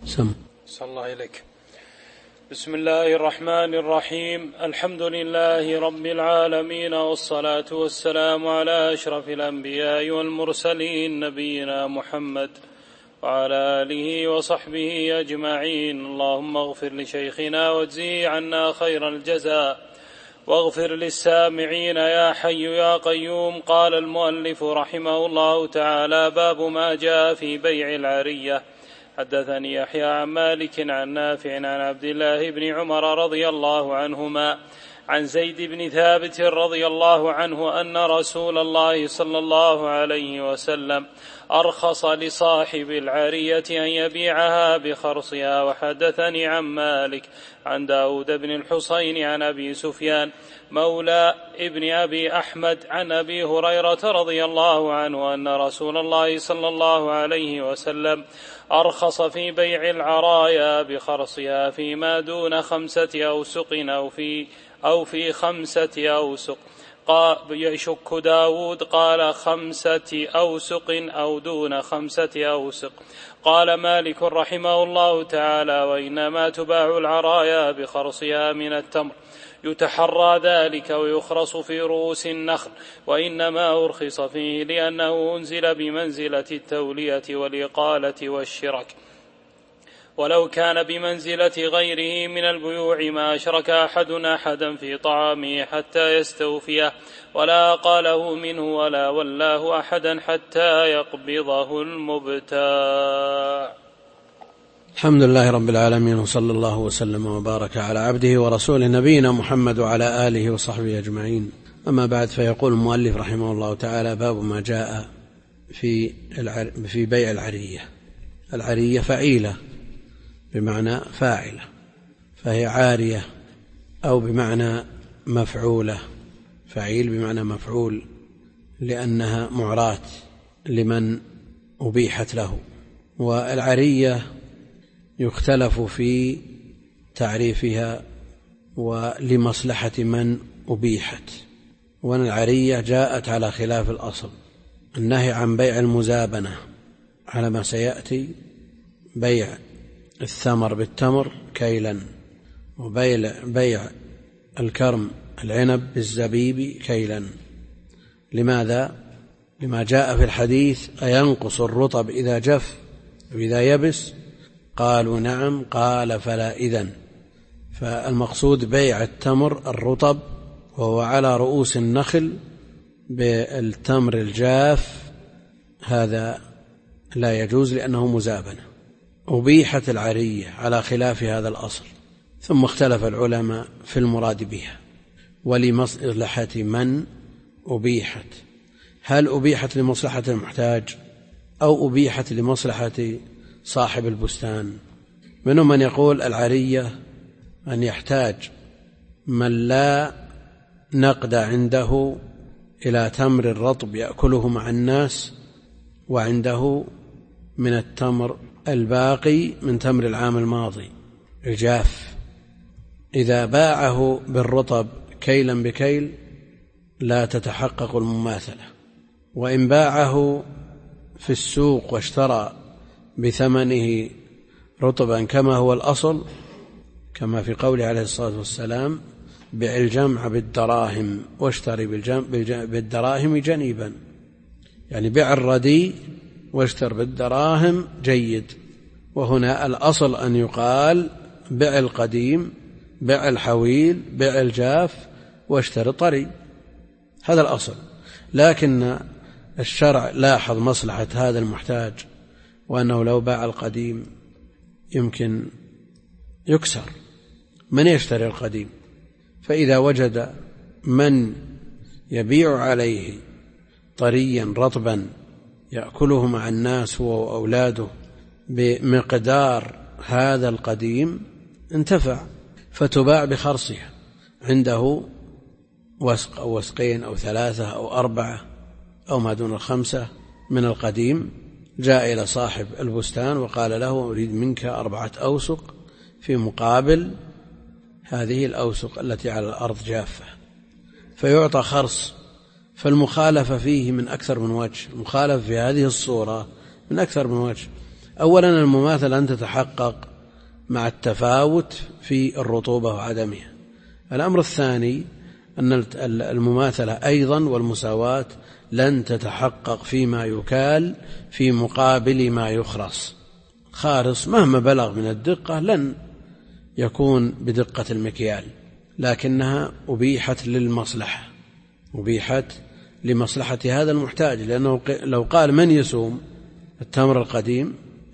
صلى الله عليك. بسم الله الرحمن الرحيم. الحمد لله رب العالمين، والصلاة والسلام على أشرف الأنبياء والمرسلين، نبينا محمد وعلى آله وصحبه أجمعين. اللهم اغفر لشيخنا واجزه عنا خير الجزاء، واغفر للسامعين يا حي يا قيوم. قال المؤلف رحمه الله تعالى: باب ما جاء في بيع العرية. حدثني يحيى عن مالك عن نافع عن عبد الله بن عمر رضي الله عنهما عن زيد بن ثابت رضي الله عنه أن رسول الله صلى الله عليه وسلم أرخص لصاحب العرية أن يبيعها بخرصها. وحدثني عن مالك عن داود بن الحصين عن أبي سفيان مولى ابن أبي أحمد عن أبي هريرة رضي الله عنه أن رسول الله صلى الله عليه وسلم أرخص في بيع العرايا بخرصها فيما دون 5 أوسق أو في 5 أوسق. يشك داود قال 5 أوسق أو دون 5 أوسق. قال مالك رحمه الله تعالى: وإنما تباع العرايا بخرصها من التمر، يتحرى ذلك ويخرص في رؤوس النخل، وإنما أرخص فيه لأنه أنزل بمنزلة التولية والإقالة والشرك، ولو كان بمنزلة غيره من البيوع ما أشرك أحدا في طعامه حتى يستوفيه، ولا قاله منه ولا ولاه أحدا حتى يقبضه المبتاع. الحمد لله رب العالمين، وصلى الله وسلم وبارك على عبده ورسوله نبينا محمد وعلى آله وصحبه أجمعين. أما بعد، فيقول المؤلف رحمه الله تعالى: باب ما جاء في بيع العرية. العرية فعيلة بمعنى فاعلة، فهي عارية، أو بمعنى مفعولة، فعيل بمعنى مفعول، لأنها معراة لمن أبيحت له. والعرية يختلف في تعريفها ولمصلحة من أبيحت، وأن العرية جاءت على خلاف الأصل. النهي عن بيع المزابنة على ما سيأتي، بيع الثمر بالتمر كيلا، وبيع الكرم العنب بالزبيب كيلا. لماذا؟ لما جاء في الحديث: أينقص الرطب إذا جف وإذا يبس؟ قالوا نعم. قال: فلا إذن. فالمقصود بيع التمر الرطب وهو على رؤوس النخل بالتمر الجاف، هذا لا يجوز لأنه مزابنة. أبيحت العرية على خلاف هذا الأصل، ثم اختلف العلماء في المراد بها ولمصلحة من أبيحت. هل أبيحت لمصلحة المحتاج أو أبيحت لمصلحة صاحب البستان؟ منهم من يقول العرية أن يحتاج من لا نقد عنده إلى تمر الرطب يأكله مع الناس، وعنده من التمر الباقي من تمر العام الماضي الجاف، إذا باعه بالرطب كيلا بكيل لا تتحقق المماثلة. وإن باعه في السوق واشترى بثمنه رطبا كما هو الأصل، كما في قوله عليه الصلاة والسلام: بع الجمع بالدراهم واشتري بالدراهم جنيبا، يعني بع الرديء واشتر بالدراهم جيد. وهنا الأصل أن يقال: بع القديم، بع الحويل، بع الجاف واشتر طري، هذا الأصل. لكن الشرع لاحظ مصلحة هذا المحتاج، وأنه لو باع القديم يمكن يكسر. من يشتري القديم؟ فإذا وجد من يبيع عليه طريا رطبا يأكله مع الناس هو وأولاده بمقدار هذا القديم انتفع، فتباع بخرصها. عنده وسق أو وسقين أو 3 أو 4 أو ما دون 5 من القديم، جاء إلى صاحب البستان وقال له: أريد منك 4 أوسق في مقابل هذه الأوسق التي على الأرض جافة، فيعطى خرص. فالمخالفة فيه من أكثر من وجه، المخالفة في هذه الصورة من أكثر من وجه. أولا المماثلة أن تتحقق مع التفاوت في الرطوبة وعدمها. الأمر الثاني أن المماثلة أيضا والمساواة لن تتحقق فيما يكال في مقابل ما يخرص. خارص مهما بلغ من الدقة لن يكون بدقة المكيال، لكنها أبيحت للمصلحة، أبيحت لمصلحة هذا المحتاج، لأنه لو قال من يسوم التمر القديم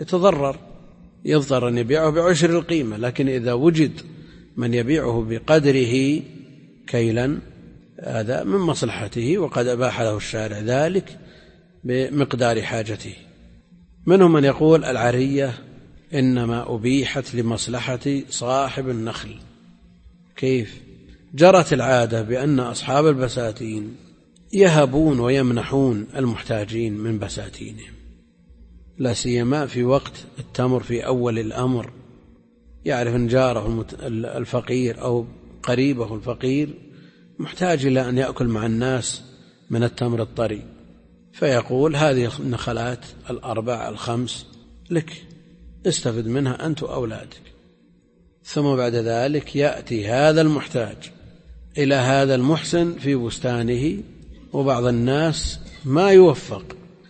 يضطر أن يبيعه بعشر القيمة، لكن إذا وجد من يبيعه بقدره كيلا هذا من مصلحته، وقد أباح له الشارع ذلك بمقدار حاجته. منهم من يقول العرية إنما أبيحت لمصلحة صاحب النخل. كيف؟ جرت العادة بأن أصحاب البساتين يهبون ويمنحون المحتاجين من بساتينهم، لا سيما في وقت التمر في أول الأمر، يعرف أن جاره الفقير أو قريبه الفقير محتاج إلى أن يأكل مع الناس من التمر الطري، فيقول هذه النخلات الأربع الخمس لك، استفد منها أنت وأولادك. ثم بعد ذلك يأتي هذا المحتاج إلى هذا المحسن في بستانه، وبعض الناس ما يوفق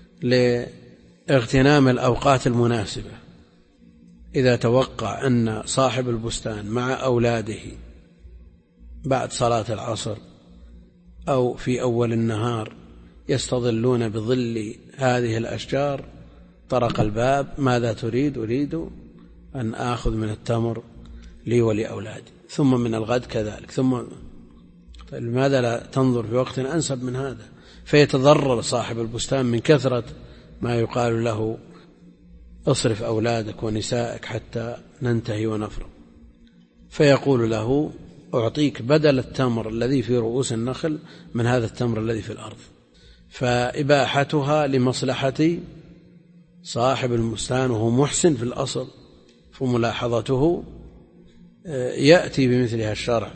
لاغتنام الأوقات المناسبة، إذا توقع أن صاحب البستان مع أولاده بعد صلاة العصر أو في أول النهار يستظلون بظل هذه الأشجار، طرق الباب: ماذا تريد؟ أريد أن آخذ من التمر لي ولأولادي، ثم من الغد كذلك، ثم لماذا لا تنظر في وقت أنسب من هذا؟ فيتضرر صاحب البستان من كثرة ما يقال له: اصرف أولادك ونسائك حتى ننتهي ونفرغ. فيقول له: أعطيك بدل التمر الذي في رؤوس النخل من هذا التمر الذي في الأرض. فإباحتها لمصلحة صاحب البستان وهو محسن في الأصل، فملاحظته يأتي بمثلها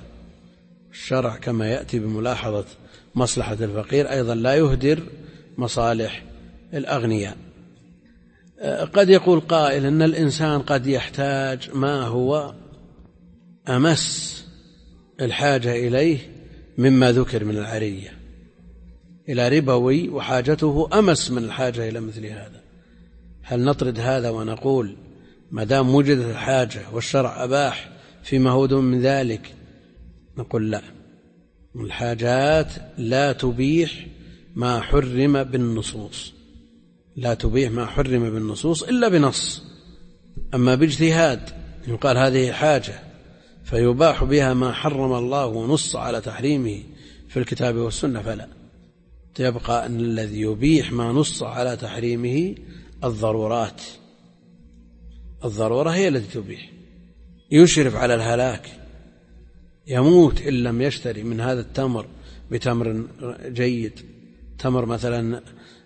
الشرع كما يأتي بملاحظة مصلحة الفقير أيضا لا يهدر مصالح الأغنياء. قد يقول قائل إن الإنسان قد يحتاج ما هو أمس الحاجة إليه مما ذكر من العرية إلى ربوي، وحاجته أمس من الحاجة إلى مثل هذا. هل نطرد هذا ونقول ما دام وجدت الحاجة والشرع أباح فيما هو دون من ذلك؟ نقول لا، الحاجات لا تبيح ما حرم بالنصوص، لا تبيح ما حرم بالنصوص إلا بنص. أما باجتهاد يقال هذه حاجة فيباح بها ما حرم الله ونص على تحريمه في الكتاب والسنة فلا، يبقى أن الذي يبيح ما نص على تحريمه الضرورات. الضرورة هي التي تبيح. يشرف على الهلاك، يموت إن لم يشتري من هذا التمر بتمر جيد، تمر مثلا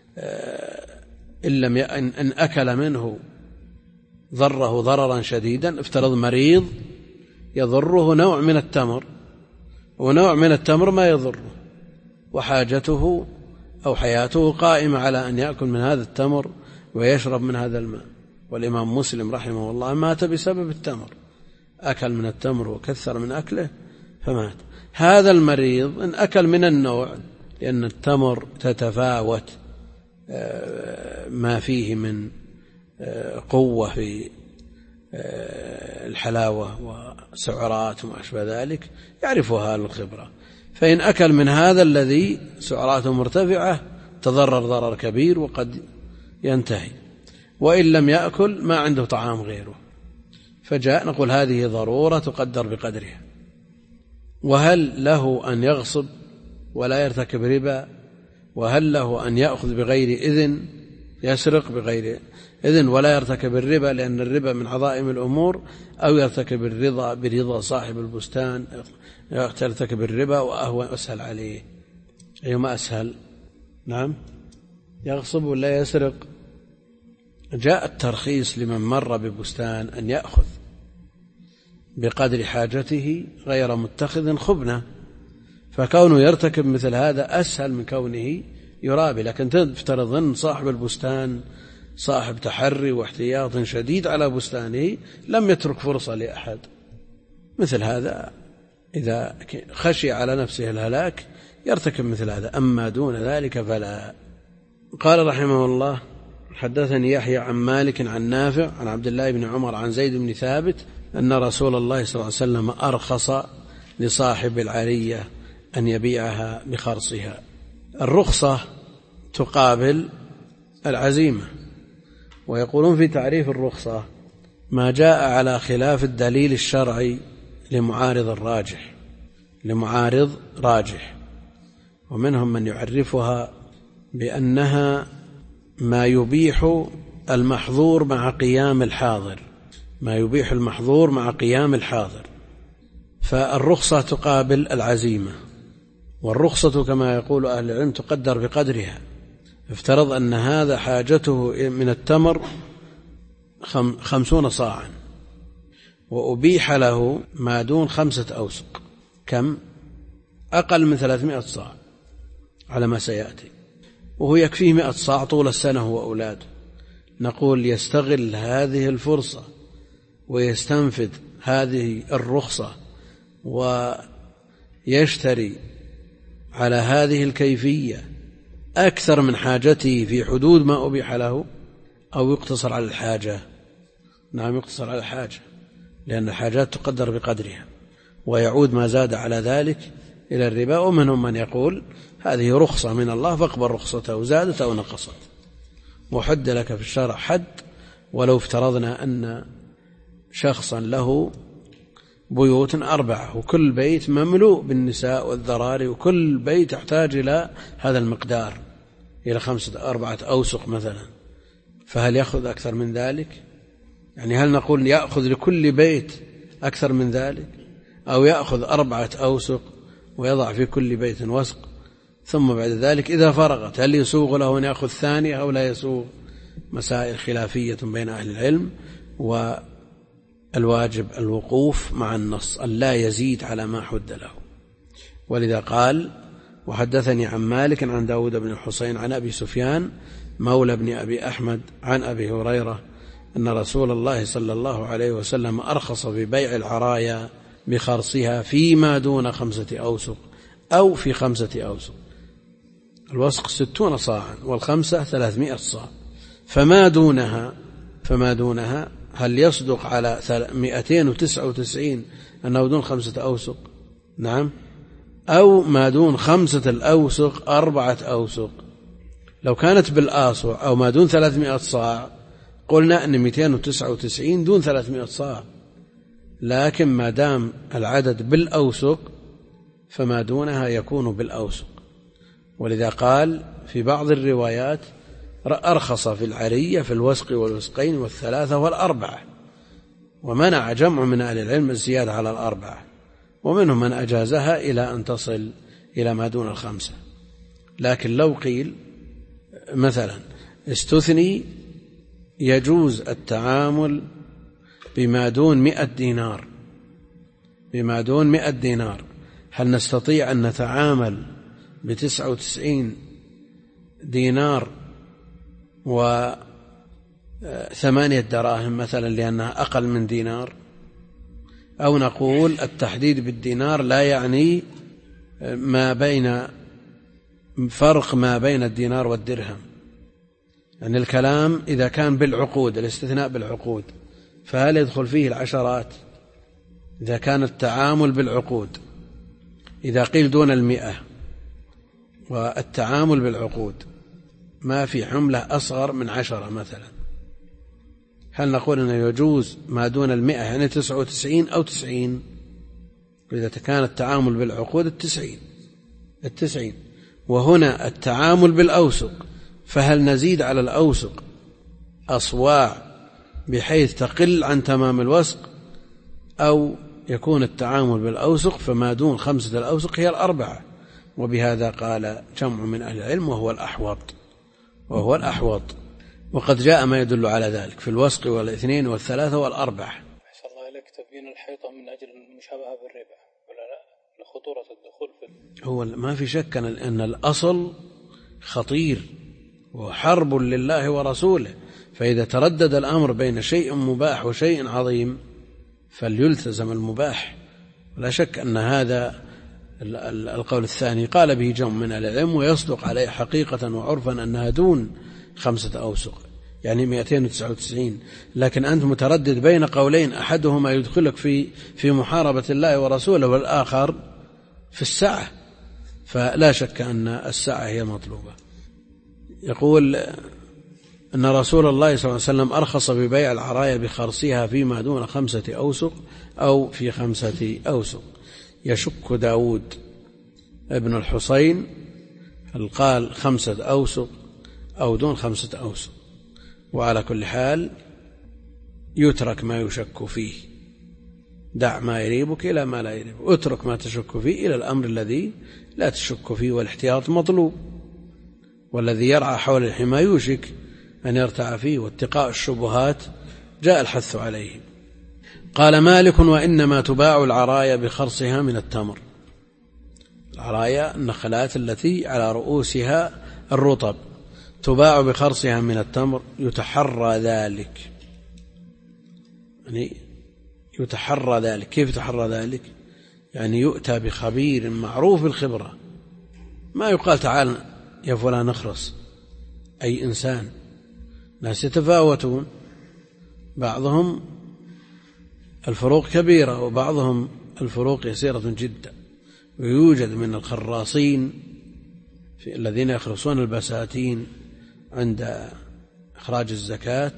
إن أكل منه ضره ضررا شديدا. افترض مريض يضره نوع من التمر ونوع من التمر ما يضره، وحاجته أو حياته قائمة على أن يأكل من هذا التمر ويشرب من هذا الماء. والإمام مسلم رحمه الله مات بسبب التمر، أكل من التمر وكثر من أكله فمات. هذا المريض إن أكل من النوع، لأن التمر تتفاوت ما فيه من قوة في الحلاوة وسعرات وما أشبه ذلك يعرفها الخبرة، فإن أكل من هذا الذي سعراته مرتفعة تضرر ضرر كبير وقد ينتهي، وإن لم يأكل ما عنده طعام غيره. فجاء نقول هذه ضرورة تقدر بقدرها. وهل له أن يغصب ولا يرتكب ربا؟ وهل له أن يأخذ بغير إذن، يسرق بغير إذن ولا يرتكب الربا لأن الربا من عظائم الأمور، أو يرتكب الرضا برضا صاحب البستان يرتكب الربا وأهو أسهل عليه؟ أيما أسهل؟ نعم، يغصب ولا يسرق؟ جاء الترخيص لمن مر ببستان أن يأخذ بقدر حاجته غير متخذ خبنة، فكونه يرتكب مثل هذا أسهل من كونه يرابي. لكن تفترض أن صاحب البستان صاحب تحري واحتياط شديد على بستانه لم يترك فرصة لأحد. مثل هذا إذا خشي على نفسه الهلاك يرتكب مثل هذا، أما دون ذلك فلا. قال رحمه الله: حدثني يحيى عن مالك عن نافع عن عبد الله بن عمر عن زيد بن ثابت أن رسول الله صلى الله عليه وسلم أرخص لصاحب العرية أن يبيعها بخرصها. الرخصة تقابل العزيمة، ويقولون في تعريف الرخصة ما جاء على خلاف الدليل الشرعي لمعارض راجح، ومنهم من يعرفها بأنها ما يبيح المحظور مع قيام الحاضر، فالرخصة تقابل العزيمة. والرخصة كما يقول أهل العلم تقدر بقدرها. افترض أن هذا حاجته من التمر 50 صاعا، وأبيح له ما دون 5 أوسق، كم؟ أقل من 300 صاع على ما سيأتي، وهو يكفيه 100 صاع طول السنة وأولاده. نقول يستغل هذه الفرصة ويستنفذ هذه الرخصة ويشتري على هذه الكيفية أكثر من حاجته في حدود ما أبيح له، أو يقتصر على الحاجة. نعم، يقتصر على الحاجة، لأن الحاجات تقدر بقدرها، ويعود ما زاد على ذلك إلى الربا. ومنهم من يقول هذه رخصة من الله فاقبل رخصته، زادت أو نقصت، وحد لك في الشرع حد. ولو افترضنا أن شخصا له بيوت 4 وكل بيت مملوء بالنساء والذراري، وكل بيت يحتاج إلى هذا المقدار، إلى 4 أوسق مثلا، فهل يأخذ أكثر من ذلك؟ يعني هل نقول يأخذ لكل بيت أكثر من ذلك، أو يأخذ 4 أوسق ويضع في كل بيت وسق، ثم بعد ذلك إذا فرغت هل يسوغ له أن يأخذ ثانية أو لا يسوغ؟ مسائل خلافية بين أهل العلم، والواجب الوقوف مع النص، أن لا يزيد على ما حد له. ولذا قال: وحدثني عن مالك عن داود بن الحسين عن أبي سفيان مولى بن أبي أحمد عن أبي هريرة أن رسول الله صلى الله عليه وسلم أرخص ببيع العرايا بخرصها فيما دون 5 أوسق أو في 5 أوسق. الوسق 60 صاعا، والخمسة 300 صاع. فما دونها هل يصدق على 299 أنه دون 5 أوسق؟ نعم. أو ما دون 5 الأوسق 4 أوسق. لو كانت بالآصع أو ما دون 300 صاع قلنا أن 299 دون 300 صاع، لكن ما دام العدد بالأوسق فما دونها يكون بالأوسق. ولذا قال في بعض الروايات: أرخص في العرية في الوسق والوسقين وال3 وال4. ومنع جمع من أهل العلم الزيادة على 4، ومنهم من أجازها إلى أن تصل إلى ما دون 5. لكن لو قيل مثلا استثني يجوز التعامل بما دون 100 دينار، هل نستطيع أن نتعامل ب99 دينار و8 دراهم مثلا لأنها أقل من دينار؟ أو نقول التحديد بالدينار لا يعني فرق ما بين الدينار والدرهم، يعني الكلام إذا كان بالعقود، الاستثناء بالعقود، فهل يدخل فيه العشرات إذا كان التعامل بالعقود؟ إذا قيل دون 100 والتعامل بالعقود ما في عملة أصغر من 10 مثلا، هل نقول أنه يجوز ما دون 100 يعني 99 أو 90؟ إذا كان التعامل بالعقود 90. وهنا التعامل بالأوسق، فهل نزيد على الأوسق أصواع بحيث تقل عن تمام الوسق، أو يكون التعامل بالأوسق فما دون 5 الأوسق هي 4؟ وبهذا قال جمع من أهل العلم وهو الأحوط. وقد جاء ما يدل على ذلك في الوسق وال2 وال3 وال4. أحسن الله إليك. تبيين الحيطة من أجل المشابهة بالربا ولا لا؟ لخطورة الدخول في هو ما في شك أن الأصل خطير وحرب لله ورسوله، فإذا تردد الأمر بين شيء مباح وشيء عظيم فليلتزم المباح. ولا شك أن هذا القول الثاني قال به جمع من العلم، ويصدق عليه حقيقة وعرفا أنها دون 5 أوسق، يعني 299. لكن أنت متردد بين قولين أحدهما يدخلك في محاربة الله ورسوله والآخر في السعة، فلا شك أن السعة هي مطلوبة. يقول أن رسول الله صلى الله عليه وسلم أرخص ببيع العرايا بخرصها فيما دون 5 أوسق أو في 5 أوسق. يشك داود ابن الحصين هل قال 5 أوسق أو دون 5 أوسق. وعلى كل حال يترك ما يشك فيه، دع ما يريبك إلى ما لا يريبك، اترك ما تشك فيه إلى الأمر الذي لا تشك فيه، والاحتياط مطلوب. والذي يرعى حول الحمى يوشك أن يرتع فيه، واتقاء الشبهات جاء الحث عليه. قال مالك وإنما تباع العرايا بخرصها من التمر. العرايا النخلات التي على رؤوسها الرطب تباع بخرصها من التمر، يتحرى ذلك. يعني يتحرى ذلك، كيف يتحرى ذلك؟ يعني يؤتى بخبير معروف بالخبرة، ما يقال تعال يا فلان اخرص. أي إنسان، ناس يتفاوتون، بعضهم الفروق كبيرة وبعضهم الفروق يسيرة جدا. ويوجد من الخراصين الذين يخرصون البساتين عند إخراج الزكاة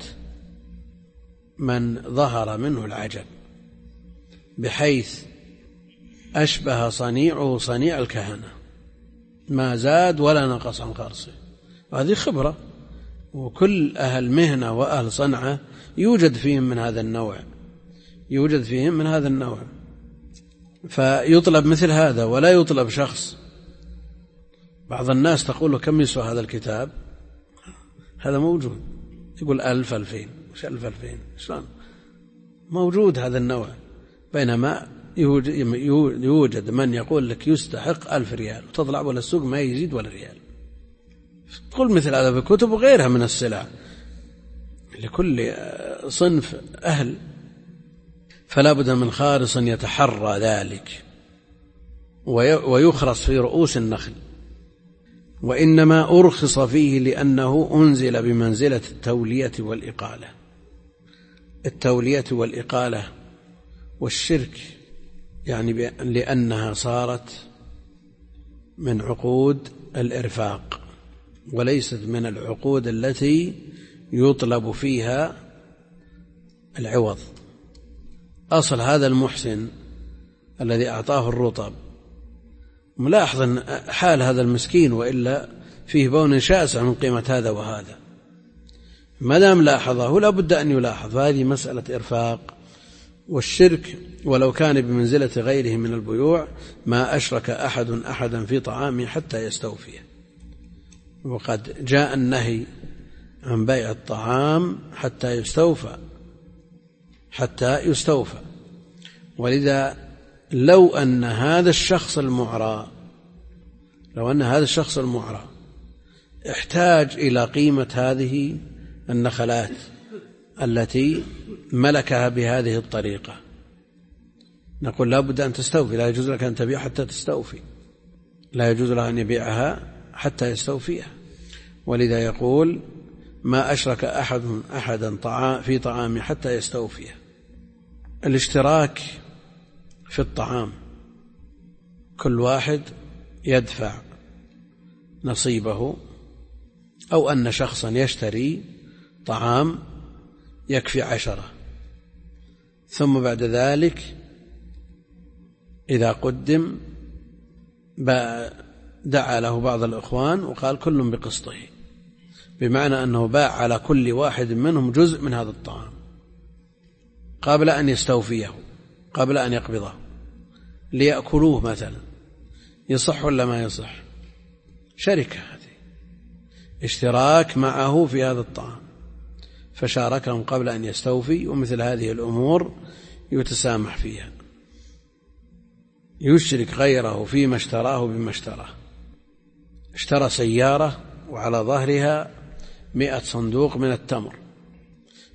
من ظهر منه العجب، بحيث أشبه صنيعه صنيع الكهنة، ما زاد ولا نقص عن خرصه. وهذه خبرة، وكل أهل مهنة وأهل صنعة يوجد فيهم من هذا النوع، يوجد فيهم من هذا النوع. فيطلب مثل هذا، ولا يطلب شخص. بعض الناس تقول له كم يسوى هذا الكتاب؟ هذا موجود، يقول 1000 2000. وش 1000 2000 شلون؟ موجود هذا النوع. بينما يوجد من يقول لك يستحق 1000 ريال، وتطلع ولا السوق ما يزيد ولا ريال. تقول مثل هذا في الكتب وغيرها من السلع، لكل صنف أهل. فلا بد من خارص يتحرى ذلك ويخرص في رؤوس النخل. وإنما أرخص فيه لأنه أنزل بمنزلة التولية والإقالة. التولية والإقالة والشرك، يعني لأنها صارت من عقود الإرفاق، وليست من العقود التي يطلب فيها العوض. أصل هذا المحسن الذي أعطاه الرطب ملاحظ حال هذا المسكين، وإلا فيه بون شاسع من قيمة هذا وهذا. ما دام لاحظه لا بد أن يلاحظ، هذه مسألة إرفاق. والشرك ولو كان بمنزلة غيره من البيوع ما أشرك أحدا في طعامه حتى يستوفيه. وقد جاء النهي عن بيع الطعام حتى يستوفى. ولذا لو أن هذا الشخص المعرى احتاج إلى قيمة هذه النخلات التي ملكها بهذه الطريقة، نقول لا بد أن تستوفي، لا يجوز لك أن تبيع حتى تستوفي، لا يجوز له أن يبيعها حتى يستوفيها. ولذا يقول ما أشرك أحدا في طعامه حتى يستوفيه. الاشتراك في الطعام، كل واحد يدفع نصيبه، أو أن شخصا يشتري طعام يكفي 10، ثم بعد ذلك إذا قدم دعا له بعض الإخوان وقال كل بقسطه، بمعنى أنه باع على كل واحد منهم جزء من هذا الطعام قبل أن يستوفيه، قبل أن يقبضه، ليأكلوه مثلا. يصح ولا ما يصح؟ شركة، هذه اشتراك معه في هذا الطعام، فشاركهم قبل أن يستوفي. ومثل هذه الأمور يتسامح فيها، يشرك غيره فيما اشتراه بما اشتراه. اشترى سيارة وعلى ظهرها 100 صندوق من التمر،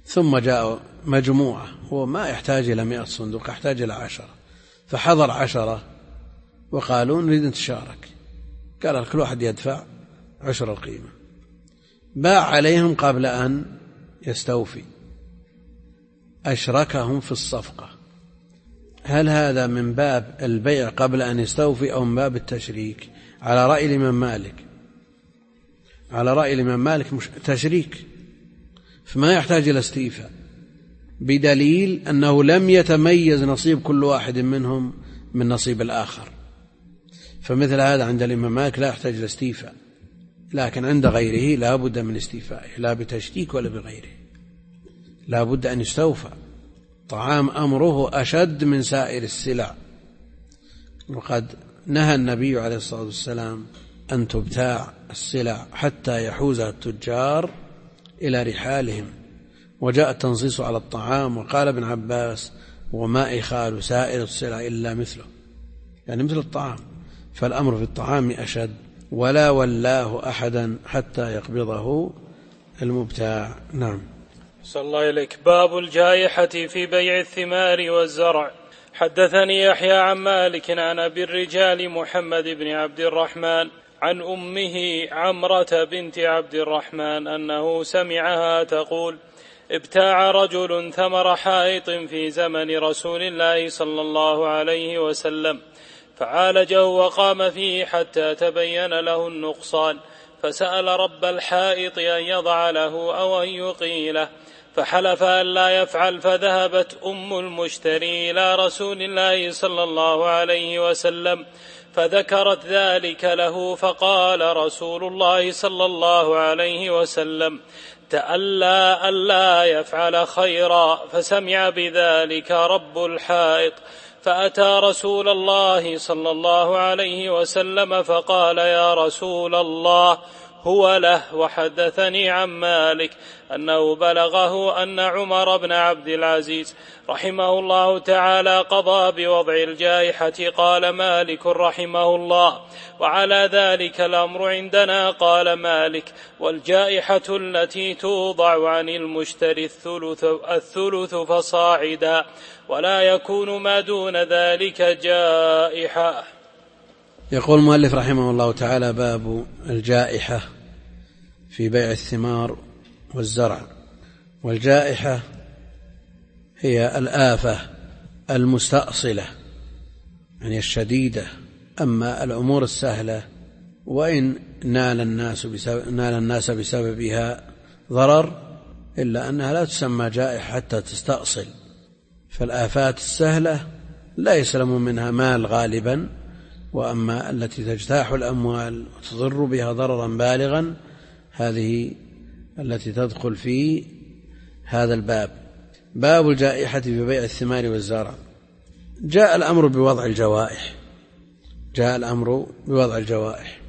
ثم جاء مجموعة، هو ما يحتاج إلى 100 صندوق، يحتاج إلى 10، فحضر 10 وقالوا نريد نتشارك، قال كل واحد يدفع عشر القيمة، باع عليهم قبل أن يستوفي، أشركهم في الصفقة. هل هذا من باب البيع قبل أن يستوفي أو من باب التشريك؟ على رأي الإمام مالك، على رأي الإمام مالك مش تشريك، فما يحتاج إلى استيفاء، بدليل أنه لم يتميز نصيب كل واحد منهم من نصيب الآخر، فمثل هذا عند الإمام مالك لا يحتاج إلى استيفاء، لكن عند غيره لا بد من استيفائه، لا بتشريك ولا بغيره، لا بد أن يستوفى. طعام أمره أشد من سائر السلع، وقد نهى النبي عليه الصلاة والسلام أن تبتاع السلع حتى يحوزها التجار إلى رحالهم، وجاء التنصيص على الطعام، وقال ابن عباس وما إخال سائر السلع إلا مثله، يعني مثل الطعام، فالأمر في الطعام أشد. ولا ولاه أحدا حتى يقبضه المبتاع. نعم. صلى الله إليك. باب الجائحة في بيع الثمار والزرع. حدثني يحيى عن مالك عن أبي الرجال محمد بن عبد الرحمن عن أمه عمرة بنت عبد الرحمن أنه سمعها تقول: ابتاع رجل ثمر حائط في زمن رسول الله صلى الله عليه وسلم، فعالجه وقام فيه حتى تبين له النقصان، فسأل رب الحائط أن يضع له أو أن يقيله، فحلف أن لا يفعل، فذهبت أم المشتري إلى رسول الله صلى الله عليه وسلم فذكرت ذلك له، فقال رسول الله صلى الله عليه وسلم: تألى ألا يفعل خيرا، فسمع بذلك رب الحائط، فأتى رسول الله صلى الله عليه وسلم فقال: يا رسول الله، هو له. وحدثني عن مالك أنه بلغه أن عمر بن عبد العزيز رحمه الله تعالى قضى بوضع الجائحة. قال مالك رحمه الله: وعلى ذلك الأمر عندنا. قال مالك: والجائحة التي توضع عن المشتري الثلث فصاعدا، ولا يكون ما دون ذلك جائحة. يقول المؤلف رحمه الله تعالى: باب الجائحة في بيع الثمار والزرع. والجائحة هي الآفة المستأصلة، يعني الشديدة. أما الأمور السهلة وإن نال الناس بسببها ضرر، إلا أنها لا تسمى جائحة حتى تستأصل. فالآفات السهلة لا يسلم منها مال غالبا، وأما التي تجتاح الأموال وتضر بها ضررا بالغا هذه التي تدخل في هذا الباب. باب الجائحة في بيع الثمار والزرع. جاء الأمر بوضع الجوائح، جاء الأمر بوضع الجوائح،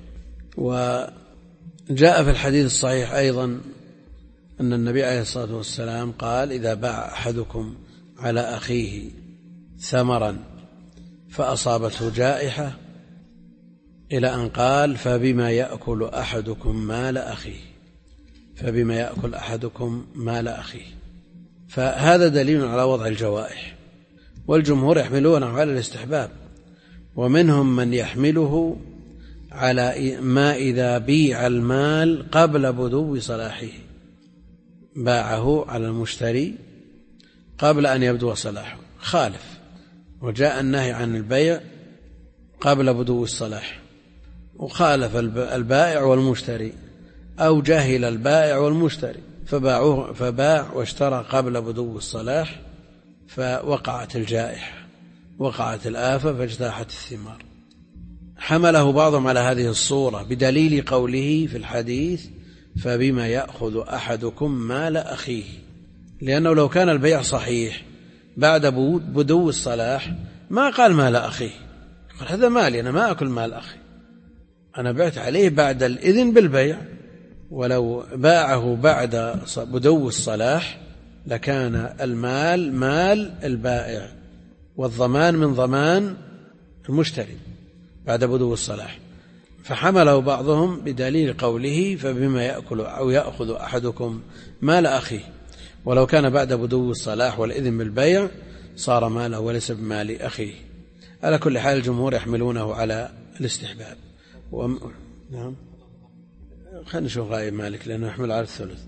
وجاء في الحديث الصحيح أيضا أن النبي عليه الصلاة والسلام قال: إذا باع أحدكم على أخيه ثمرا فأصابته جائحة، إلى أن قال: فبما يأكل أحدكم مال أخيه، فبما يأكل أحدكم مال أخيه. فهذا دليل على وضع الجوائح، والجمهور يحملونه على الاستحباب، ومنهم من يحمله على ما إذا بيع المال قبل بدو صلاحه، باعه على المشتري قبل أن يبدو صلاحه خالف، وجاء النهي عن البيع قبل بدو الصلاح، وخالف البائع والمشتري، أو جهل البائع والمشتري فباع واشترى قبل بدو الصلاح، فوقعت الجائحة، وقعت الآفة، فاجتاحت الثمار. حمله بعضهم على هذه الصورة بدليل قوله في الحديث: فبما يأخذ أحدكم مال أخيه، لأنه لو كان البيع صحيح بعد بدو الصلاح ما قال مال أخيه، قال هذا مالي، أنا ما أكل مال أخي، أنا بعت عليه بعد الإذن بالبيع. ولو باعه بعد بدو الصلاح لكان المال مال البائع، والضمان من ضمان المشتري بعد بدو الصلاح. فحمله بعضهم بدليل قوله: فبما يأكل أو يأخذ أحدكم مال أخيه. ولو كان بعد بدو الصلاح والإذن بالبيع صار ماله وليس بمال أخيه. على كل حال الجمهور يحملونه على الاستحباب. نعم، خلينا نشوف رأي مالك لأنه يحمل على الثلث،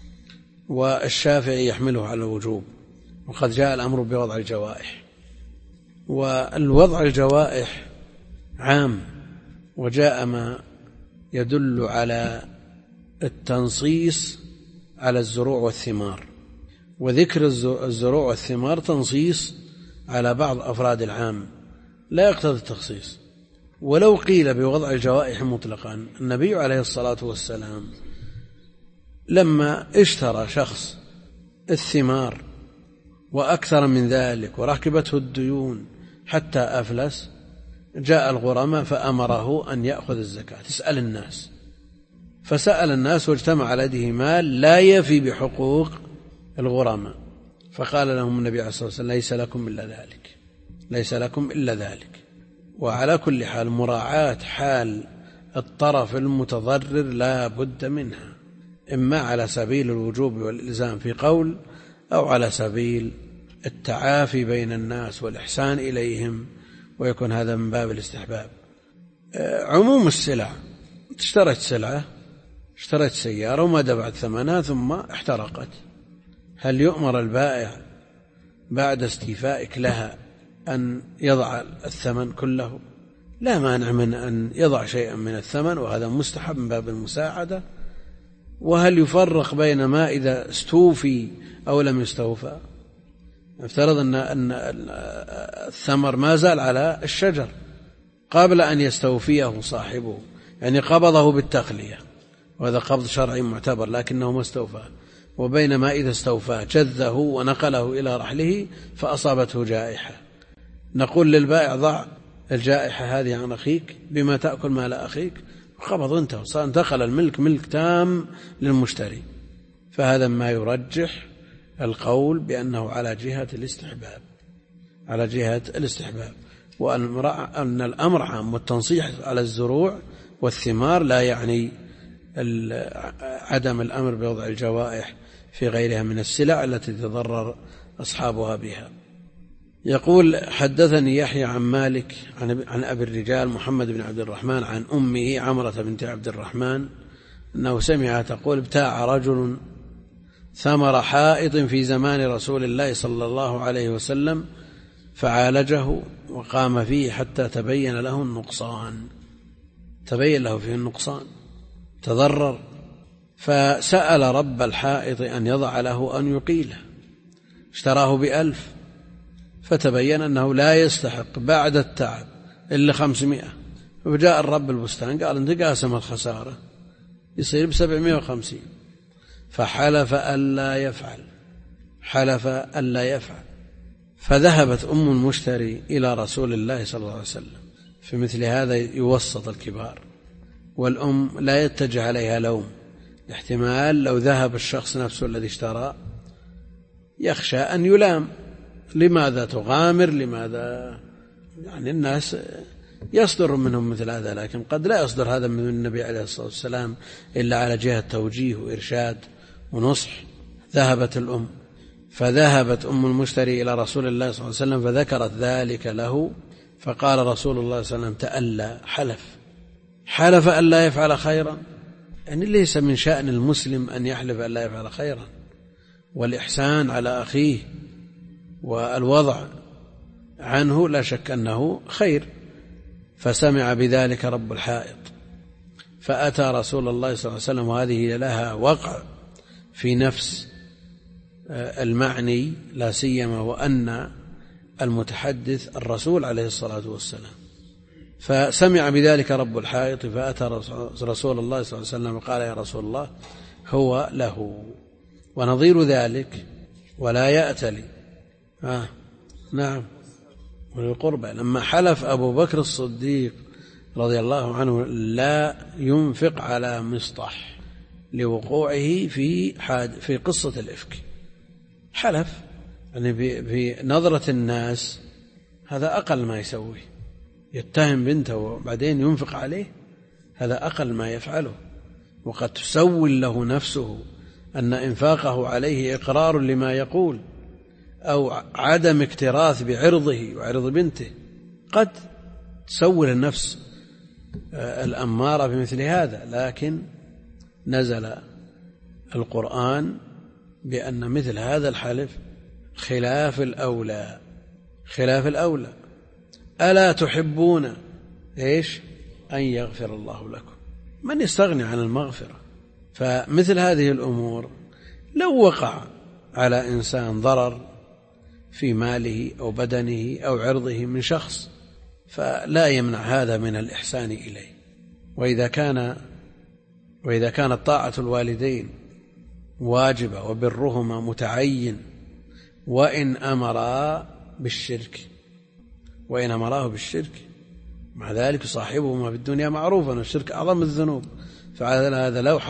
والشافعي يحمله على الوجوب، وقد جاء الأمر بوضع الجوائح، والوضع الجوائح عام، وجاء ما يدل على التنصيص على الزروع والثمار، وذكر الزروع والثمار تنصيص على بعض أفراد العام لا يقتضي التخصيص. ولو قيل بوضع الجوائح مطلقا، النبي عليه الصلاة والسلام لما اشترى شخص الثمار وأكثر من ذلك وركبته الديون حتى أفلس، جاء الغرماء فأمره أن يأخذ الزكاة، تسأل الناس، فسأل الناس واجتمع على يده مال لا يفي بحقوق الغرماء، فقال لهم النبي عليه الصلاة والسلام ليس لكم إلا ذلك، ليس لكم إلا ذلك. وعلى كل حال مراعاة حال الطرف المتضرر لا بد منها، إما على سبيل الوجوب والإلزام في قول، أو على سبيل التعافي بين الناس والإحسان إليهم، ويكون هذا من باب الاستحباب. عموم السلع، اشتريت سلعة، اشتريت سيارة وما دفعت ثمنها ثم احترقت، هل يؤمر البائع بعد استيفائك لها أن يضع الثمن كله؟ لا مانع من أن يضع شيئا من الثمن، وهذا مستحب من باب المساعدة. وهل يفرق بين ما إذا استوفي أو لم يستوفى؟ افترض أن الثمر ما زال على الشجر قبل أن يستوفيه صاحبه، يعني قبضه بالتخلية، وهذا قبض شرعي معتبر لكنه ما استوفى، وبينما إذا استوفى جذه ونقله إلى رحله فأصابته جائحة، نقول للبائع ضع الجائحة هذه عن أخيك بما تأكل مال أخيك، وقبض انتهى، انتقل الملك ملك تام للمشتري. فهذا ما يرجح القول بأنه على جهة الاستحباب، على جهة الاستحباب، وأن الأمر عام، والتنصيح على الزروع والثمار لا يعني عدم الأمر بوضع الجوائح في غيرها من السلع التي تضرر أصحابها بها. يقول حدثني يحيى عن مالك عن أبي الرجال محمد بن عبد الرحمن عن أمه عمرة بنت عبد الرحمن أنه سمع تقول ابتاع رجل ثمر حائط في زمان رسول الله صلى الله عليه وسلم فعالجه وقام فيه حتى تبين له النقصان، تبين له فيه النقصان، تضرر، فسأل رب الحائط أن يضع له أن يقيله، اشتراه ب1,000 فتبين أنه لا يستحق بعد التعب إلا 500، فجاء الرب البستان قال انت قاسم الخسارة يصير ب750، فحلف ألا يفعل، حلف ألا يفعل. فذهبت أم المشتري إلى رسول الله صلى الله عليه وسلم. في مثل هذا يوسط الكبار، والأم لا يتجه عليها لوم، احتمال لو ذهب الشخص نفسه الذي اشترى يخشى أن يلام، لماذا تغامر، لماذا، يعني الناس يصدر منهم مثل هذا، لكن قد لا يصدر هذا من النبي عليه الصلاة والسلام إلا على جهة توجيه وإرشاد ونصح. ذهبت الأم، فذهبت أم المشتري إلى رسول الله صلى الله عليه وسلم فذكرت ذلك له، فقال رسول الله صلى الله عليه وسلم تألى، حلف أن لا يفعل خيرا، يعني ليس من شأن المسلم أن يحلف أن لا يفعل خيرا، والإحسان على أخيه والوضع عنه لا شك أنه خير. فسمع بذلك رب الحائط فأتى رسول الله صلى الله عليه وسلم، وهذه لها وقع في نفس المعني، لا سيما وأن المتحدث الرسول عليه الصلاة والسلام. فسمع بذلك رب الحائط فأتى رسول الله صلى الله عليه وسلم وقال يا رسول الله هو له. ونظير ذلك ولا يأتلي نعم وللقربى، لما حلف أبو بكر الصديق رضي الله عنه لا ينفق على مصطح لوقوعه في قصة الإفك، حلف يعني في نظرة الناس هذا أقل ما يسويه، يتهم بنته وبعدين ينفق عليه، هذا أقل ما يفعله، وقد تسول له نفسه أن إنفاقه عليه إقرار لما يقول أو عدم اكتراث بعرضه وعرض بنته. قد تسول النفس الأمارة بمثل هذا، لكن نزل القرآن بأن مثل هذا الحلف خلاف الأولى. خلاف الأولى. ألا تحبون أن يغفر الله لكم؟ من يستغني عن المغفرة؟ فمثل هذه الأمور لو وقع على إنسان ضرر في ماله أو بدنه أو عرضه من شخص فلا يمنع هذا من الإحسان إليه. وإذا كانت طاعة الوالدين واجبة وبرهما متعين وإن أمراه بالشرك مع ذلك صاحبهما في الدنيا معروفا، والشرك أعظم الذنوب. فعلى هذا لو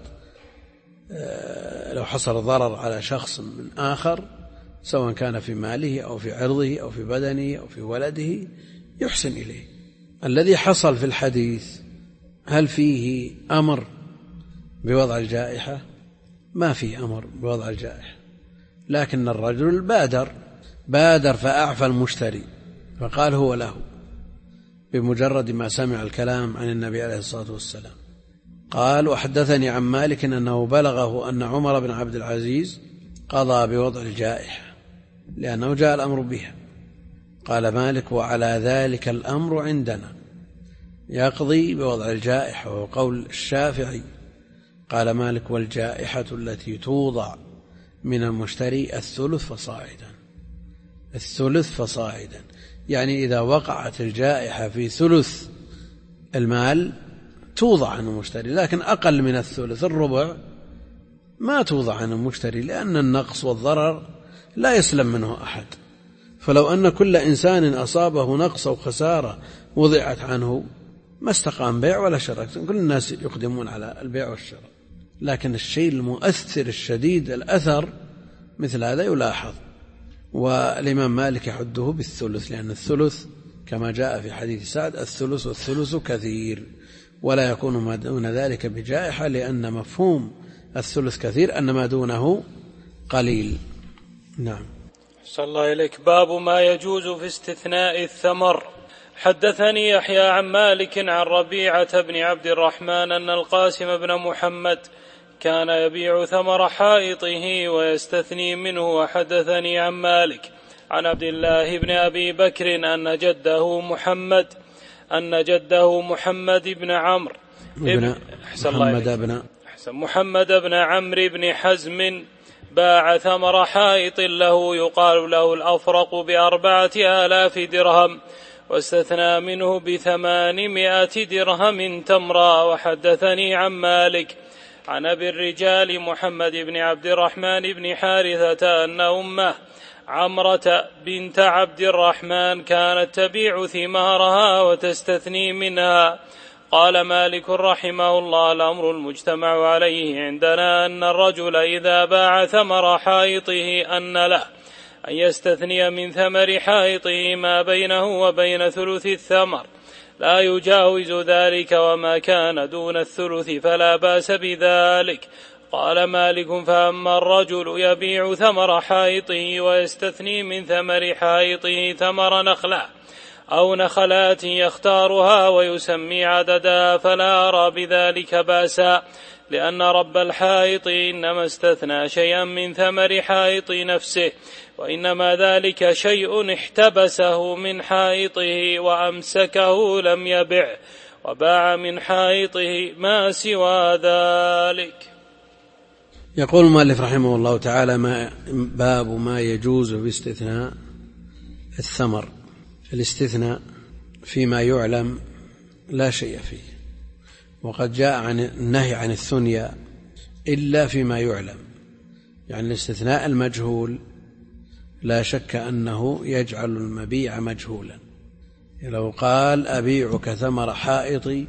حصل ضرر على شخص من آخر سواء كان في ماله أو في عرضه أو في بدنه أو في ولده يحسن إليه. الذي حصل في الحديث هل فيه أمر بوضع الجائحة؟ ما فيه أمر بوضع الجائحة، لكن الرجل بادر فأعفى المشتري فقال هو له بمجرد ما سمع الكلام عن النبي عليه الصلاة والسلام. قال: وحدثني عن مالك أنه بلغه أن عمر بن عبد العزيز قضى بوضع الجائحة لأنه جاء الأمر بها. قال مالك: وعلى ذلك الأمر عندنا، يقضي بوضع الجائحة، وهو قول الشافعي. قال مالك: والجائحة التي توضع من المشتري الثلث فصاعدا، يعني إذا وقعت الجائحة في ثلث المال توضع عن المشتري، لكن أقل من الثلث الربع ما توضع عن المشتري، لأن النقص والضرر لا يسلم منه أحد. فلو أن كل إنسان أصابه نقص أو خسارة وضعت عنه ما استقام بيع ولا شراء، كل الناس يقدمون على البيع والشراء. لكن الشيء المؤثر الشديد الأثر مثل هذا يلاحظ، والإمام مالك يحده بالثلث، لأن الثلث كما جاء في حديث سعد: الثلث والثلث كثير، ولا يكون ما دون ذلك بجائحة، لأن مفهوم الثلث كثير أن ما دونه قليل. نعم. صلى الله إليك. باب ما يجوز في استثناء الثمر. حدثني يحيى عن مالك عن ربيعة بن عبد الرحمن أن القاسم بن محمد كان يبيع ثمر حائطه ويستثني منه. وحدثني عن مالك عن عبد الله بن أبي بكر أن جده محمد بن عمرو محمد بن عمرو بن حزم باع ثمر حائط له يقال له الأفرق ب4,000 درهم، واستثنى منه ب800 درهم تمرا. وحدثني عن مالك عن أبي الرجال محمد بن عبد الرحمن بن حارثة أن أمه عمرة بنت عبد الرحمن كانت تبيع ثمارها وتستثني منها. قال مالك رحمه الله: الأمر المجتمع عليه عندنا أن الرجل إذا باع ثمر حائطه أن له أن يستثني من ثمر حائطه ما بينه وبين ثلث الثمر لا يجاوز ذلك، وما كان دون الثلث فلا بأس بذلك. قال مالك: فأما الرجل يبيع ثمر حائطه ويستثني من ثمر حائطه ثمر نخلة أو نخلات يختارها ويسمي عددها فلا أرى بذلك بأسا، لأن رب الحائط إنما استثنى شيئا من ثمر حائط نفسه، وإنما ذلك شيء احتبسه من حائطه وأمسكه لم يبع، وباع من حائطه ما سوى ذلك. يقول المؤلف رحمه الله تعالى: باب ما يجوز باستثناء الثمر. الاستثناء فيما يعلم لا شيء فيه، وقد جاء عن النهي عن الثنيا إلا فيما يعلم، يعني الاستثناء المجهول لا شك أنه يجعل المبيع مجهولا. لو قال: أبيعك ثمر حائطي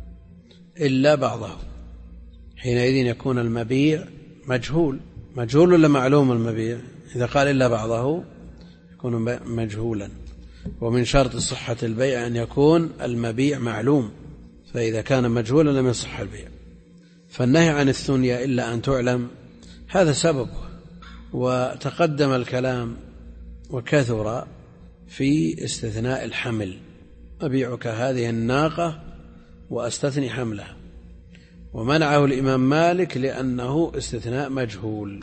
إلا بعضه، حينئذ يكون المبيع مجهول ولا معلوم المبيع؟ إذا قال إلا بعضه يكون مجهولا، ومن شرط صحة البيع أن يكون المبيع معلوم، فإذا كان مجهولا لم يصح البيع. فالنهي عن الثنيا إلا أن تعلم هذا سببه. وتقدم الكلام وكثر في استثناء الحمل، أبيعك هذه الناقة وأستثني حملها، ومنعه الإمام مالك لأنه استثناء مجهول.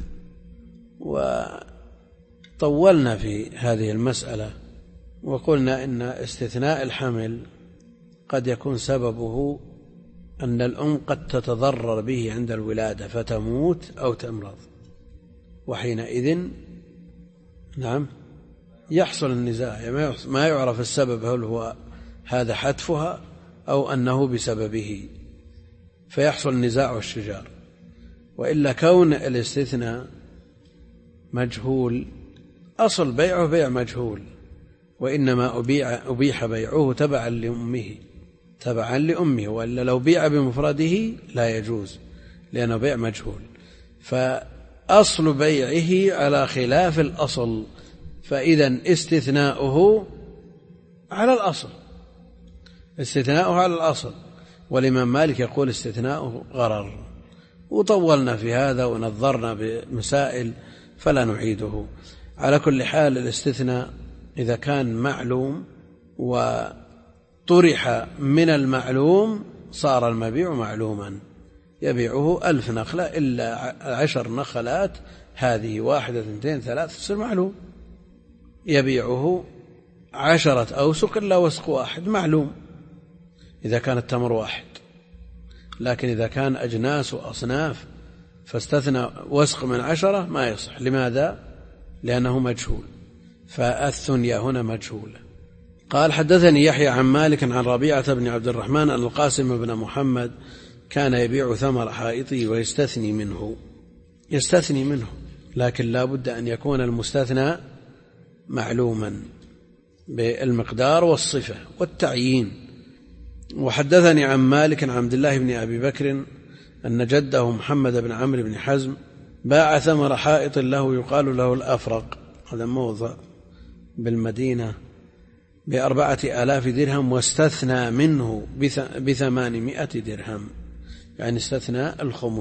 وطولنا في هذه المسألة وقلنا إن استثناء الحمل قد يكون سببه أن الأم قد تتضرر به عند الولادة فتموت أو تمرض، وحينئذ يحصل النزاع، ما يعرف السبب، هل هو هذا حتفها أو أنه بسببه، فيحصل النزاع والشجار. وإلا كون الاستثناء مجهول، أصل بيعه بيع مجهول، وإنما أبيح بيعه تبعا لأمه، وإلا لو بيع بمفرده لا يجوز لأنه بيع مجهول. فأصل بيعه على خلاف الأصل، فإذا استثناؤه على الأصل، والإمام مالك يقول استثناؤه غرر. وطولنا في هذا ونظرنا بمسائل فلا نعيده. على كل حال الاستثناء إذا كان معلوم وطرح من المعلوم صار المبيع معلوما، يبيعه 1000 نخلة إلا 10 نخلات، هذه 1 2 3 تصير معلوم. يبيعه 10 أوسق إلا وسق واحد معلوم إذا كان التمر واحد، لكن إذا كان أجناس وأصناف فاستثنى وسق من 10 ما يصح. لماذا؟ لأنه مجهول، فالثنيا هنا مجهولة. قال حدثني يحيى عن مالك عن ربيعة بن عبد الرحمن أن القاسم بن محمد كان يبيع ثمر حائطه ويستثني منه، لكن لا بد أن يكون المستثنى معلوما بالمقدار والصفة والتعيين. وحدثني عن مالك عن عبد الله بن أبي بكر أن جده محمد بن عمرو بن حزم باع ثمر حائط له يقال له الأفرق، هذا موضع بالمدينة، ب4,000 درهم، واستثنى منه ب800 درهم، يعني استثنى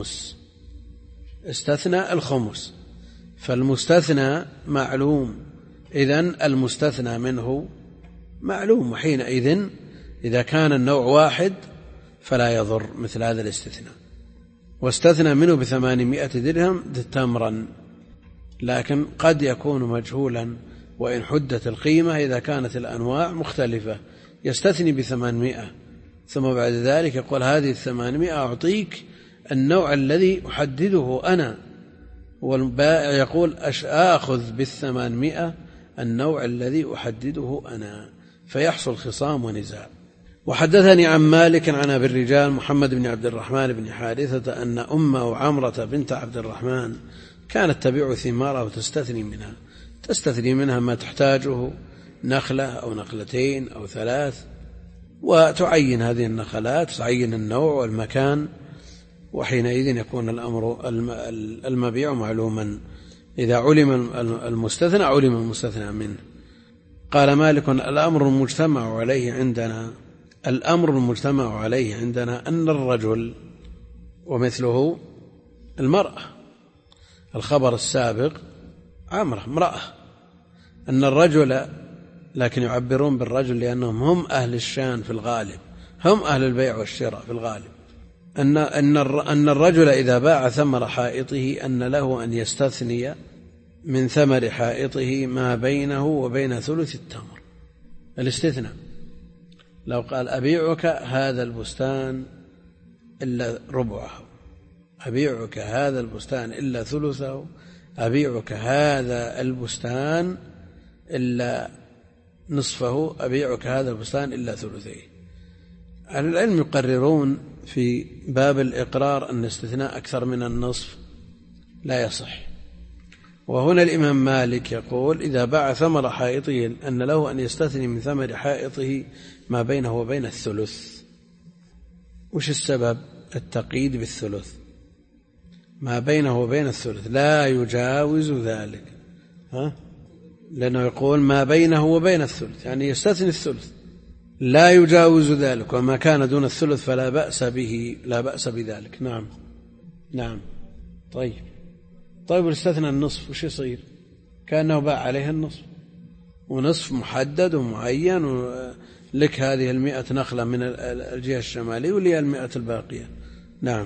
الخمس. فالمستثنى معلوم، إذن المستثنى منه معلوم، وحينئذ إذا كان النوع واحد فلا يضر مثل هذا الاستثناء. واستثنى منه ب800 درهم تمرا، لكن قد يكون مجهولا وإن حدت القيمة إذا كانت الأنواع مختلفة، يستثني ب800 ثم بعد ذلك يقول هذه 800 أعطيك النوع الذي أحدده أنا، والبائع يقول آخذ 800 النوع الذي أحدده أنا، فيحصل خصام ونزاع. وحدثني عن مالك عن أبي الرجال محمد بن عبد الرحمن بن حارثة أن أمه عمرة بنت عبد الرحمن كانت تبيع ثمارها وتستثني منها ما تحتاجه، نخلة أو نخلتين أو 3، وتعين هذه النخلات، تعين النوع والمكان، وحينئذ يكون الأمر المبيع معلوما. إذا علم المستثنى علم المستثنى منه. قال مالك الأمر المجتمع عليه عندنا أن الرجل ومثله المرأة، الخبر السابق عمرة امرأة، أن الرجل، لكن يعبرون بالرجل لأنهم هم أهل الشان في الغالب، هم أهل البيع والشراء في الغالب، أن الرجل إذا باع ثمر حائطه أن له أن يستثني من ثمر حائطه ما بينه وبين ثلث التمر. الاستثناء لو قال أبيعك هذا البستان إلا ربعه، أبيعك هذا البستان إلا ثلثه، أبيعك هذا البستان إلا نصفه، أبيعك هذا البستان إلا ثلثيه. أهل العلم يقررون في باب الإقرار أن الاستثناء أكثر من النصف لا يصح. وهنا الإمام مالك يقول إذا باع ثمر حائطه أن له أن يستثني من ثمر حائطه ما بينه وبين الثلث. وش السبب؟ التقييد بالثلث، ما بينه وبين الثلث لا يجاوز ذلك، لأنه يقول ما بينه وبين الثلث، يعني يستثني الثلث، لا يجاوز ذلك، وما كان دون الثلث فلا بأس به، لا بأس بذلك. نعم. طيب، طيب استثنى النصف وش يصير؟ كأنه باع عليها النصف، ونصف محدد ومعين، لك هذه 100 نخلة من الجهة الشمالية ولي 100 الباقية. نعم،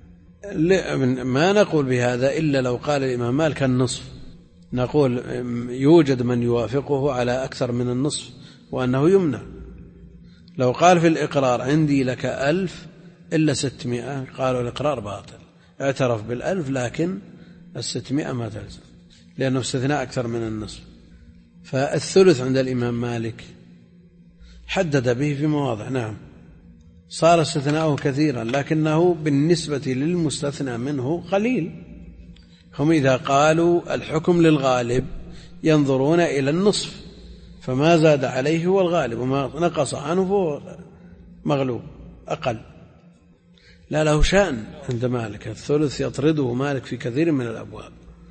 ما نقول بهذا إلا لو قال الإمام مالك النصف، نقول يوجد من يوافقه على أكثر من النصف وأنه يمنع. لو قال في الإقرار عندي لك 1000 إلا 600، قالوا الإقرار باطل، اعترف بال1000 لكن 600 ما تلزم لأنه استثناء أكثر من النصف. فالثلث عند الإمام مالك حدد به في مواضع، نعم صار استثناءه كثيرا لكنه بالنسبة للمستثنى منه قليل. هم إذا قالوا الحكم للغالب ينظرون إلى النصف، فما زاد عليه هو الغالب وما نقص عنه هو مغلوب أقل. لا له شأن عند مالك، الثلث يطرده مالك في كثير من الأبواب،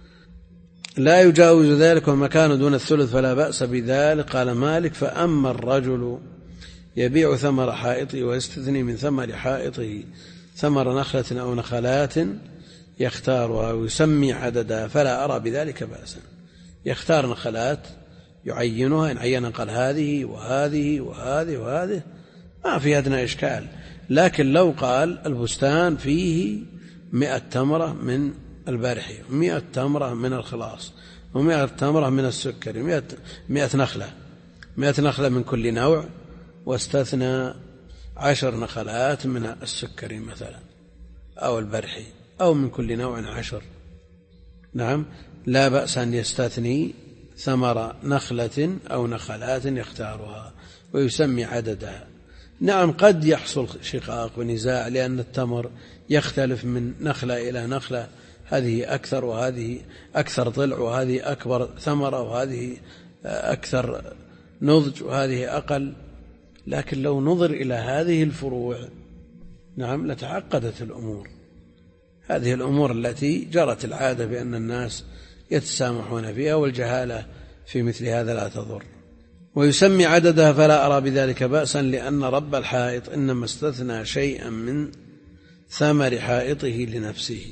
لا يجاوز ذلك وما كان دون الثلث فلا بأس بذلك. قال مالك: فأما الرجل يبيع ثمر حائطه ويستثني من ثمر حائطه ثمر نخلة أو نخلات يختارها ويسمي عددها فلا أرى بذلك بأسا. يختار نخلات يعينها، إن عين قال هذه وهذه وهذه وهذه ما في أدنى إشكال. لكن لو قال البستان فيه 100 تمرة من البارحي، 100 تمرة من الخلاص، و100 تمرة من السكر، 100 نخلة، 100 نخلة من كل نوع، واستثنى 10 نخلات من السكري مثلا أو البرحي أو من كل نوع 10، نعم لا بأس أن يستثني ثمر نخلة أو نخلات يختارها ويسمي عددها. نعم قد يحصل شقاق ونزاع لأن التمر يختلف من نخلة إلى نخلة، هذه أكثر وهذه أكثر طلع وهذه أكبر ثمرة وهذه أكثر نضج وهذه أقل. لكن لو نظر إلى هذه الفروع نعم لتعقدت الأمور. هذه الأمور التي جرت العادة بأن الناس يتسامحون فيها، والجهالة في مثل هذا لا تضر. ويسمي عددها فلا أرى بذلك بأسا، لأن رب الحائط إنما استثنى شيئا من ثمر حائطه لنفسه،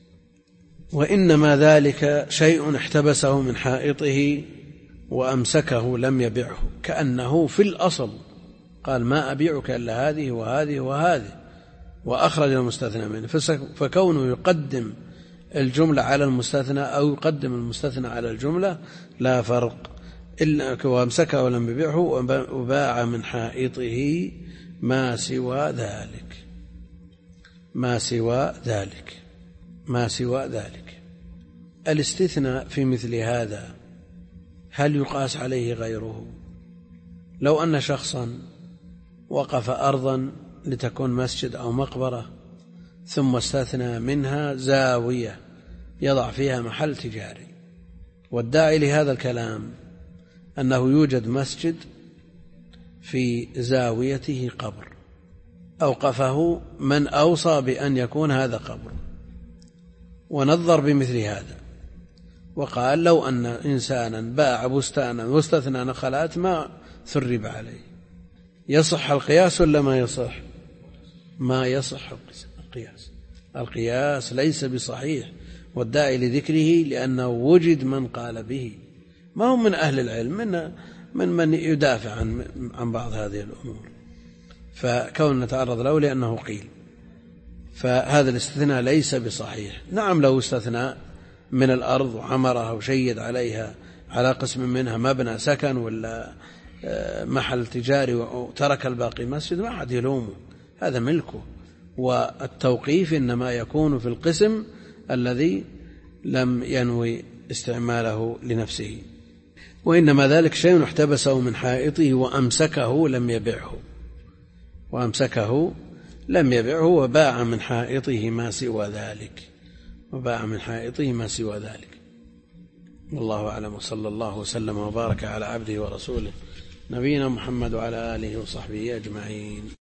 وإنما ذلك شيء احتبسه من حائطه وأمسكه لم يبعه، كأنه في الأصل قال ما أبيعك إلا هذه وهذه وهذه وأخرج المستثنى منه. فكونه يقدم الجملة على المستثنى أو يقدم المستثنى على الجملة لا فرق، إلا وأمسكه ولم يبيعه وباع من حائطه ما سوى ذلك، ما سوى ذلك، ما سوى ذلك. الاستثناء في مثل هذا هل يقاس عليه غيره؟ لو أن شخصا وقف أرضا لتكون مسجد أو مقبرة ثم استثنى منها زاوية يضع فيها محل تجاري، والداعي لهذا الكلام أنه يوجد مسجد في زاويته قبر، أوقفه من أوصى بأن يكون هذا قبر، ونظر بمثل هذا وقال لو أن إنسانا باع بستانا واستثنى نخلات ما ثرب عليه، يصح القياس ولا ما يصح؟ ما يصح القياس، القياس ليس بصحيح، والداعي لذكره لأنه وجد من قال به، ما هم من أهل العلم، من يدافع عن بعض هذه الأمور، فكون نتعرض له لأنه قيل، فهذا الاستثناء ليس بصحيح. نعم لو استثنى من الأرض وعمرها وشيد عليها على قسم منها مبنى سكن ولا محل تجاري وترك الباقي مسجد ما أحد يلومه، هذا ملكه، والتوقيف إنما يكون في القسم الذي لم ينوي استعماله لنفسه، وإنما ذلك شيء احتبسه من حائطه وأمسكه لم يبعه، وأمسكه لم يبعه وباع من حائطه ما سوى ذلك، وباع من حائطه ما سوى ذلك. والله أعلم، وصلى الله وسلم وبارك على عبده ورسوله نبينا محمد وعلى آله وصحبه أجمعين.